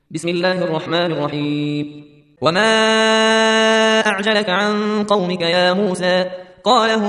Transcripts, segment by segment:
بسم الله الرحمن الرحيم. وما أعجلك عن قومك يا موسى؟ قال هم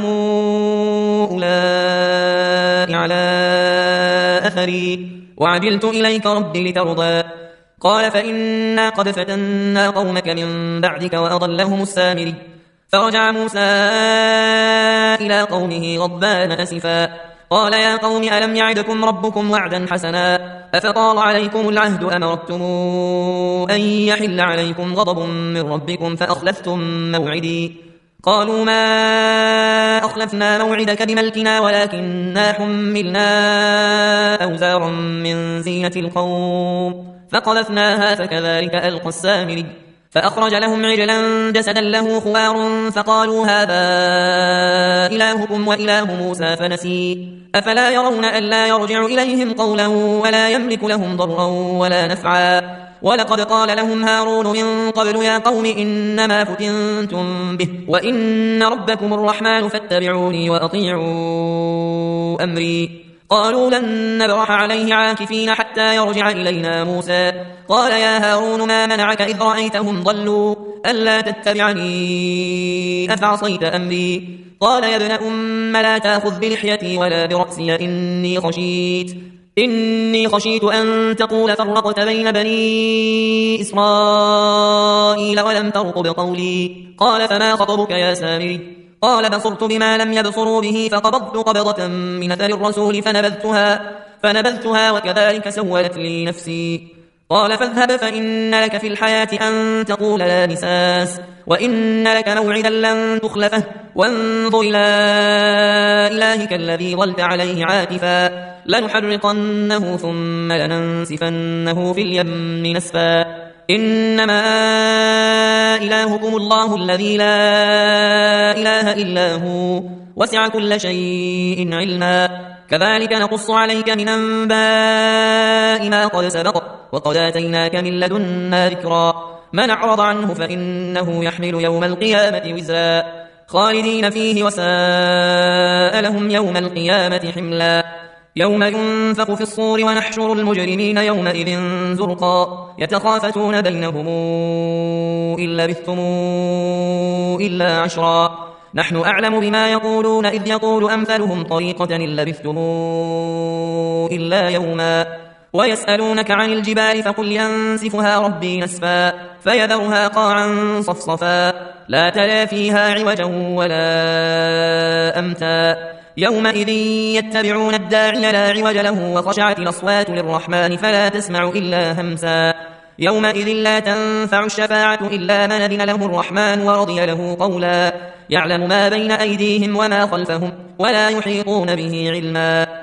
أولئك على أثري وعجلت إليك رب لترضى. قال فإنا قد فتنا قومك من بعدك وأضلهم السامري. فرجع موسى إلى قومه غضبان أسفا قال يا قوم ألم يعدكم ربكم وعدا حسنا أفطال عليكم العهد أم أردتم أن يحل عليكم غضب من ربكم فأخلفتم موعدي. قالوا ما أخلفنا موعدك بملكنا ولكننا حملنا أوزارا من زينة القوم فقذفناها فكذلك ألقى السامري. فأخرج لهم عجلا جسدا له خوار فقالوا هذا إلهكم وإله موسى فنسي أفلا يرون ألا يرجع إليهم قولا ولا يملك لهم ضرا ولا نفعا. ولقد قال لهم هارون من قبل يا قوم إنما فتنتم به وإن ربكم الرحمن فاتبعوني وأطيعوا أمري. قالوا لن نبرح عليه عاكفين حتى يرجع إلينا موسى. قال يا هارون ما منعك إذ رأيتهم ضلوا ألا تتبعني أفعصيت أمري. قال يا ابن أم لا تأخذ بلحيتي ولا برأسي إني خشيت أن تقول فرقت بين بني إسرائيل ولم ترقب قولي. قال فما خطبك يا سامري؟ قال بصرت بما لم يبصروا به فقبضت قبضة من أثر الرسول فنبذتها وكذلك سولت لي نفسي. قال فاذهب فإن لك في الحياة أن تقول لا مساس وإن لك موعدا لن تخلفه وانظر إلى إلهك الذي ظلت عليه عاكفا لنحرقنه ثم لننسفنه في اليم نسفا. إنما إلهكم الله الذي لا إله إلا هو وسع كل شيء علما كذلك نقص عليك من أنباء ما قد سبق وقد آتيناك من لدنا ذكرا. من أعرض عنه فإنه يحمل يوم القيامة وزرا خالدين فيه وساء لهم يوم القيامة حملا. يوم ينفخ في الصور ونحشر المجرمين يومئذ زرقا يتخافتون بينهم إن لبثتم إلا عشرا نحن أعلم بما يقولون إذ يقول أمثلهم طريقة إن لبثتم إلا يوما. ويسألونك عن الجبال فقل ينسفها ربي نسفا فيذرها قاعا صفصفا لا ترى فيها عوجا ولا أمتا. يومئذ يتبعون الداعي لا عوج له وخشعت الأصوات للرحمن فلا تسمع إلا همسا. يومئذ لا تنفع الشفاعة إلا من أذن له الرحمن ورضي له قولا. يعلم ما بين أيديهم وما خلفهم ولا يحيطون به علما.